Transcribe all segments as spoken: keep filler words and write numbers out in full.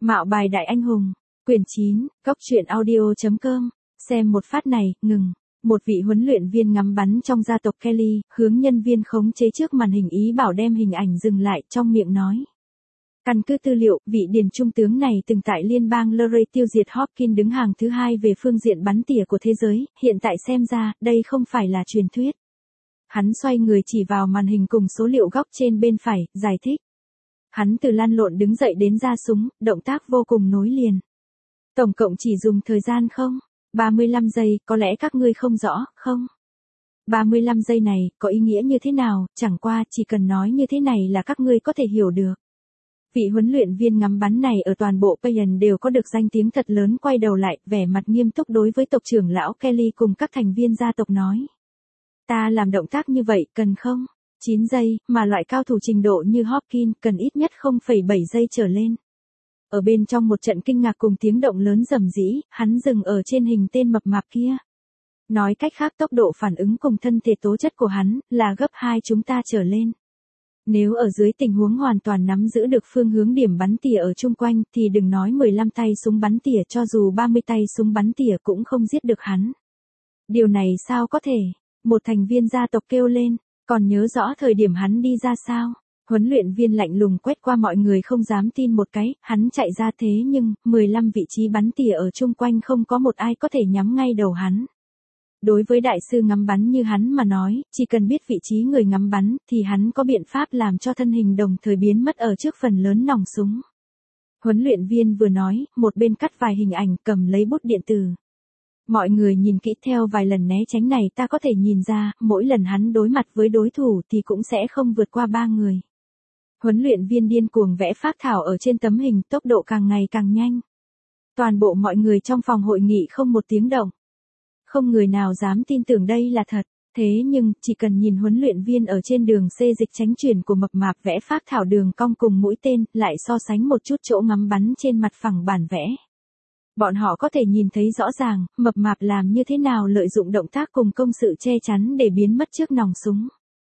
Mạo bài đại anh hùng, quyển chín, góc truyện audio.com, xem một phát này, ngừng. Một vị huấn luyện viên ngắm bắn trong gia tộc Kelly, hướng nhân viên khống chế trước màn hình ý bảo đem hình ảnh dừng lại, trong miệng nói. Căn cứ tư liệu, vị điền trung tướng này từng tại liên bang Luray tiêu diệt Hopkins đứng hàng thứ hai về phương diện bắn tỉa của thế giới, hiện tại xem ra, đây không phải là truyền thuyết. Hắn xoay người chỉ vào màn hình cùng số liệu góc trên bên phải, giải thích. Hắn từ lăn lộn đứng dậy đến ra súng, động tác vô cùng nối liền. Tổng cộng chỉ dùng thời gian không? ba mươi lăm giây, có lẽ các ngươi không rõ, không? ba mươi lăm giây này, có ý nghĩa như thế nào, chẳng qua chỉ cần nói như thế này là các ngươi có thể hiểu được. Vị huấn luyện viên ngắm bắn này ở toàn bộ Payan đều có được danh tiếng thật lớn, quay đầu lại, vẻ mặt nghiêm túc đối với tộc trưởng lão Kelly cùng các thành viên gia tộc nói. Ta làm động tác như vậy, cần không? chín giây, mà loại cao thủ trình độ như Hopkins cần ít nhất không phẩy bảy giây trở lên. Ở bên trong một trận kinh ngạc cùng tiếng động lớn rầm rĩ, hắn dừng ở trên hình tên mập mạp kia. Nói cách khác tốc độ phản ứng cùng thân thể tố chất của hắn là gấp hai chúng ta trở lên. Nếu ở dưới tình huống hoàn toàn nắm giữ được phương hướng điểm bắn tỉa ở chung quanh thì đừng nói mười lăm tay súng bắn tỉa, cho dù ba mươi tay súng bắn tỉa cũng không giết được hắn. Điều này sao có thể? Một thành viên gia tộc kêu lên, còn nhớ rõ thời điểm hắn đi ra sao? Huấn luyện viên lạnh lùng quét qua mọi người không dám tin một cái, hắn chạy ra thế nhưng, mười lăm vị trí bắn tỉa ở chung quanh không có một ai có thể nhắm ngay đầu hắn. Đối với đại sư ngắm bắn như hắn mà nói, chỉ cần biết vị trí người ngắm bắn, thì hắn có biện pháp làm cho thân hình đồng thời biến mất ở trước phần lớn nòng súng. Huấn luyện viên vừa nói, một bên cắt vài hình ảnh, cầm lấy bút điện tử. Mọi người nhìn kỹ theo vài lần né tránh này ta có thể nhìn ra, mỗi lần hắn đối mặt với đối thủ thì cũng sẽ không vượt qua ba người. Huấn luyện viên điên cuồng vẽ phác thảo ở trên tấm hình, tốc độ càng ngày càng nhanh. Toàn bộ mọi người trong phòng hội nghị không một tiếng động. Không người nào dám tin tưởng đây là thật, thế nhưng, chỉ cần nhìn huấn luyện viên ở trên đường xê dịch tránh chuyển của mập mạp vẽ phác thảo đường cong cùng mũi tên, lại so sánh một chút chỗ ngắm bắn trên mặt phẳng bản vẽ. Bọn họ có thể nhìn thấy rõ ràng, mập mạp làm như thế nào lợi dụng động tác cùng công sự che chắn để biến mất trước nòng súng.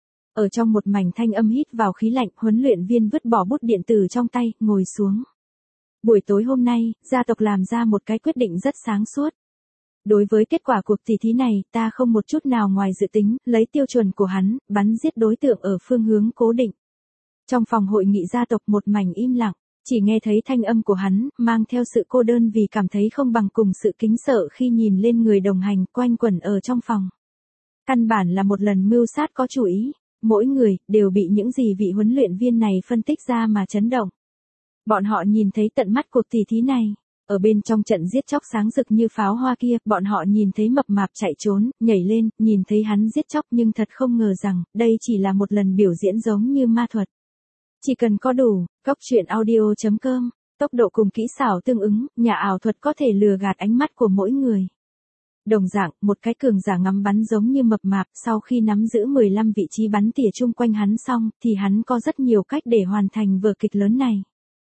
Ở trong một mảnh thanh âm hít vào khí lạnh, huấn luyện viên vứt bỏ bút điện tử trong tay, ngồi xuống. Buổi tối hôm nay, gia tộc làm ra một cái quyết định rất sáng suốt. Đối với kết quả cuộc tỷ thí này, ta không một chút nào ngoài dự tính, lấy tiêu chuẩn của hắn, bắn giết đối tượng ở phương hướng cố định. Trong phòng hội nghị gia tộc một mảnh im lặng, chỉ nghe thấy thanh âm của hắn, mang theo sự cô đơn vì cảm thấy không bằng cùng sự kính sợ khi nhìn lên người đồng hành quanh quẩn ở trong phòng. Căn bản là một lần mưu sát có chủ ý, mỗi người đều bị những gì vị huấn luyện viên này phân tích ra mà chấn động. Bọn họ nhìn thấy tận mắt cuộc tỷ thí này. Ở bên trong trận giết chóc sáng rực như pháo hoa kia, bọn họ nhìn thấy mập mạp chạy trốn, nhảy lên, nhìn thấy hắn giết chóc nhưng thật không ngờ rằng, đây chỉ là một lần biểu diễn giống như ma thuật. Chỉ cần có đủ, góc truyện audio.com, tốc độ cùng kỹ xảo tương ứng, nhà ảo thuật có thể lừa gạt ánh mắt của mỗi người. Đồng dạng, một cái cường giả ngắm bắn giống như mập mạp, sau khi nắm giữ mười lăm vị trí bắn tỉa chung quanh hắn xong, thì hắn có rất nhiều cách để hoàn thành vở kịch lớn này.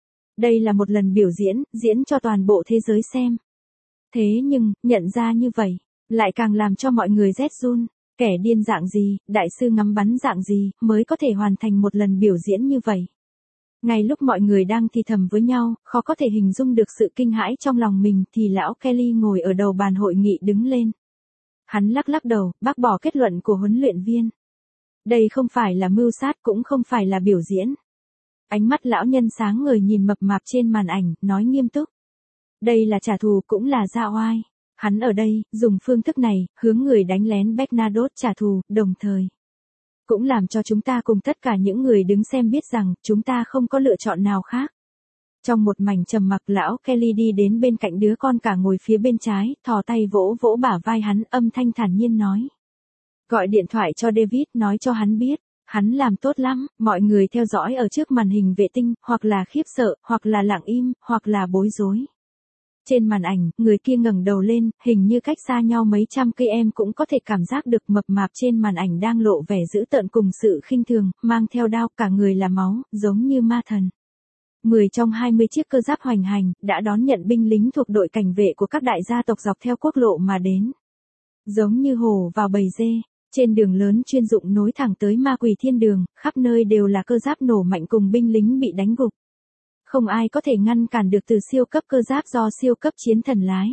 Đây là một lần biểu diễn, diễn cho toàn bộ thế giới xem. Thế nhưng, nhận ra như vậy, lại càng làm cho mọi người rét run. Kẻ điên dạng gì, đại sư ngắm bắn dạng gì, mới có thể hoàn thành một lần biểu diễn như vậy. Ngay lúc mọi người đang thì thầm với nhau, khó có thể hình dung được sự kinh hãi trong lòng mình thì lão Kelly ngồi ở đầu bàn hội nghị đứng lên. Hắn lắc lắc đầu, bác bỏ kết luận của huấn luyện viên. Đây không phải là mưu sát cũng không phải là biểu diễn. Ánh mắt lão nhân sáng ngời nhìn mập mạp trên màn ảnh, nói nghiêm túc. Đây là trả thù cũng là ra oai. Hắn ở đây, dùng phương thức này, hướng người đánh lén Bernadotte trả thù, đồng thời. Cũng làm cho chúng ta cùng tất cả những người đứng xem biết rằng, chúng ta không có lựa chọn nào khác. Trong một mảnh trầm mặc lão Kelly đi đến bên cạnh đứa con cả ngồi phía bên trái, thò tay vỗ vỗ bả vai hắn, âm thanh thản nhiên nói. Gọi điện thoại cho David, nói cho hắn biết. Hắn làm tốt lắm, mọi người theo dõi ở trước màn hình vệ tinh, hoặc là khiếp sợ, hoặc là lặng im, hoặc là bối rối. Trên màn ảnh, người kia ngẩng đầu lên, hình như cách xa nhau mấy trăm cây em cũng có thể cảm giác được mập mạp trên màn ảnh đang lộ vẻ dữ tợn cùng sự khinh thường, mang theo đao, cả người là máu, giống như ma thần. mười trong hai mươi chiếc cơ giáp hoành hành, đã đón nhận binh lính thuộc đội cảnh vệ của các đại gia tộc dọc theo quốc lộ mà đến. Giống như hổ vào bầy dê. Trên đường lớn chuyên dụng nối thẳng tới ma quỷ thiên đường, khắp nơi đều là cơ giáp nổ mạnh cùng binh lính bị đánh gục. Không ai có thể ngăn cản được từ siêu cấp cơ giáp do siêu cấp chiến thần lái.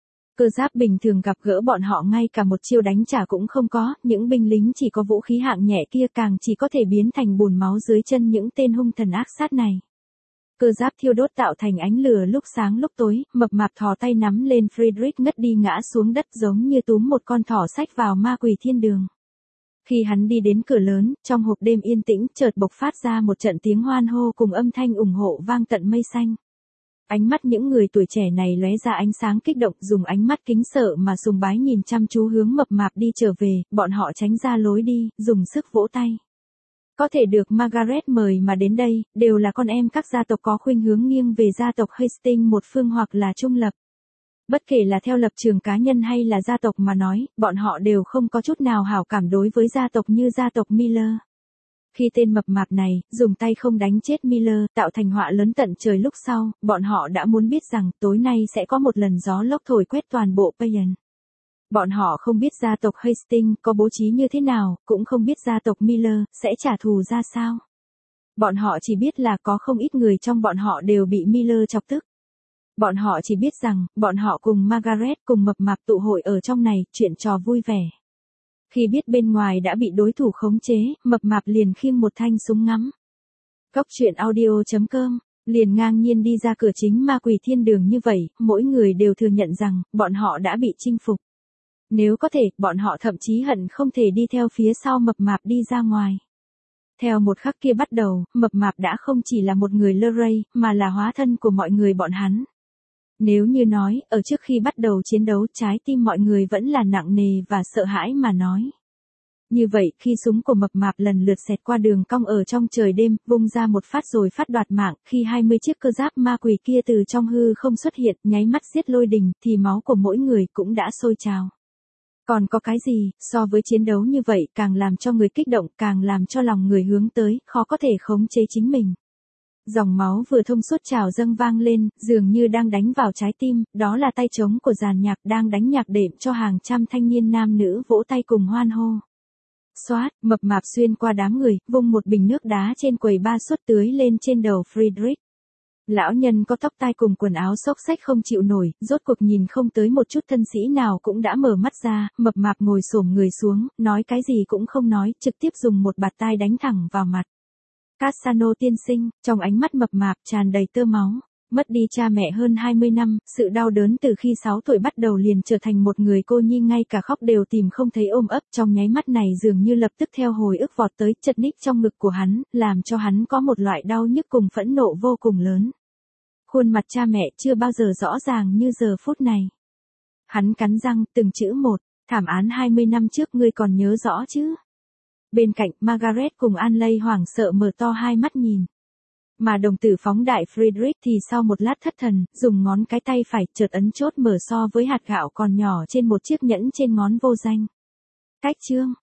Cơ giáp bình thường gặp gỡ bọn họ ngay cả một chiêu đánh trả cũng không có, những binh lính chỉ có vũ khí hạng nhẹ kia càng chỉ có thể biến thành bùn máu dưới chân những tên hung thần ác sát này. Cơ giáp thiêu đốt tạo thành ánh lửa lúc sáng lúc tối, mập mạp thò tay nắm lên Friedrich ngất đi ngã xuống đất giống như túm một con thỏ xách vào ma quỷ thiên đường. Khi hắn đi đến cửa lớn, trong hộp đêm yên tĩnh chợt bộc phát ra một trận tiếng hoan hô cùng âm thanh ủng hộ vang tận mây xanh. Ánh mắt những người tuổi trẻ này lóe ra ánh sáng kích động, dùng ánh mắt kính sợ mà sùng bái nhìn chăm chú hướng mập mạp đi trở về, bọn họ tránh ra lối đi, dùng sức vỗ tay. Có thể được Margaret mời mà đến đây, đều là con em các gia tộc có khuynh hướng nghiêng về gia tộc Hastings một phương hoặc là trung lập. Bất kể là theo lập trường cá nhân hay là gia tộc mà nói, bọn họ đều không có chút nào hảo cảm đối với gia tộc như gia tộc Miller. Khi tên mập mạp này, dùng tay không đánh chết Miller, tạo thành họa lớn tận trời lúc sau, bọn họ đã muốn biết rằng, tối nay sẽ có một lần gió lốc thổi quét toàn bộ Payan. Bọn họ không biết gia tộc Hastings có bố trí như thế nào, cũng không biết gia tộc Miller sẽ trả thù ra sao. Bọn họ chỉ biết là có không ít người trong bọn họ đều bị Miller chọc tức. Bọn họ chỉ biết rằng, bọn họ cùng Margaret cùng mập mạp tụ hội ở trong này, chuyện trò vui vẻ. Khi biết bên ngoài đã bị đối thủ khống chế, mập mạp liền khiêng một thanh súng ngắm. Góc truyện audio chấm com, liền ngang nhiên đi ra cửa chính ma quỷ thiên đường như vậy, mỗi người đều thừa nhận rằng, bọn họ đã bị chinh phục. Nếu có thể, bọn họ thậm chí hận không thể đi theo phía sau mập mạp đi ra ngoài. Theo một khắc kia bắt đầu, mập mạp đã không chỉ là một người Luray, mà là hóa thân của mọi người bọn hắn. Nếu như nói, ở trước khi bắt đầu chiến đấu trái tim mọi người vẫn là nặng nề và sợ hãi mà nói. Như vậy, khi súng của mập mạp lần lượt xẹt qua đường cong ở trong trời đêm, vung ra một phát rồi phát đoạt mạng, khi hai mươi chiếc cơ giáp ma quỷ kia từ trong hư không xuất hiện, nháy mắt giết lôi đình, thì máu của mỗi người cũng đã sôi trào. Còn có cái gì, so với chiến đấu như vậy, càng làm cho người kích động, càng làm cho lòng người hướng tới, khó có thể khống chế chính mình. Dòng máu vừa thông suốt trào dâng vang lên, dường như đang đánh vào trái tim, đó là tay trống của dàn nhạc đang đánh nhạc đệm cho hàng trăm thanh niên nam nữ vỗ tay cùng hoan hô. Xoát, mập mạp xuyên qua đám người, vung một bình nước đá trên quầy ba suất tưới lên trên đầu Friedrich. Lão nhân có tóc tai cùng quần áo xốc xách không chịu nổi, rốt cuộc nhìn không tới một chút thân sĩ nào cũng đã mở mắt ra, mập mạp ngồi xổm người xuống, nói cái gì cũng không nói, trực tiếp dùng một bạt tai đánh thẳng vào mặt. Cassano tiên sinh, trong ánh mắt mập mạp tràn đầy tơ máu, mất đi cha mẹ hơn hai mươi năm, sự đau đớn từ khi sáu tuổi bắt đầu liền trở thành một người cô nhi ngay cả khóc đều tìm không thấy ôm ấp, trong nháy mắt này dường như lập tức theo hồi ức vọt tới chật ních trong ngực của hắn, làm cho hắn có một loại đau nhức cùng phẫn nộ vô cùng lớn. Khuôn mặt cha mẹ chưa bao giờ rõ ràng như giờ phút này. Hắn cắn răng, từng chữ một, thảm án hai mươi năm trước ngươi còn nhớ rõ chứ? Bên cạnh, Margaret cùng Anley hoảng sợ mở to hai mắt nhìn. Mà đồng tử phóng đại Friedrich thì sau một lát thất thần, dùng ngón cái tay phải chợt ấn chốt mở so với hạt gạo còn nhỏ trên một chiếc nhẫn trên ngón vô danh. Cách chương.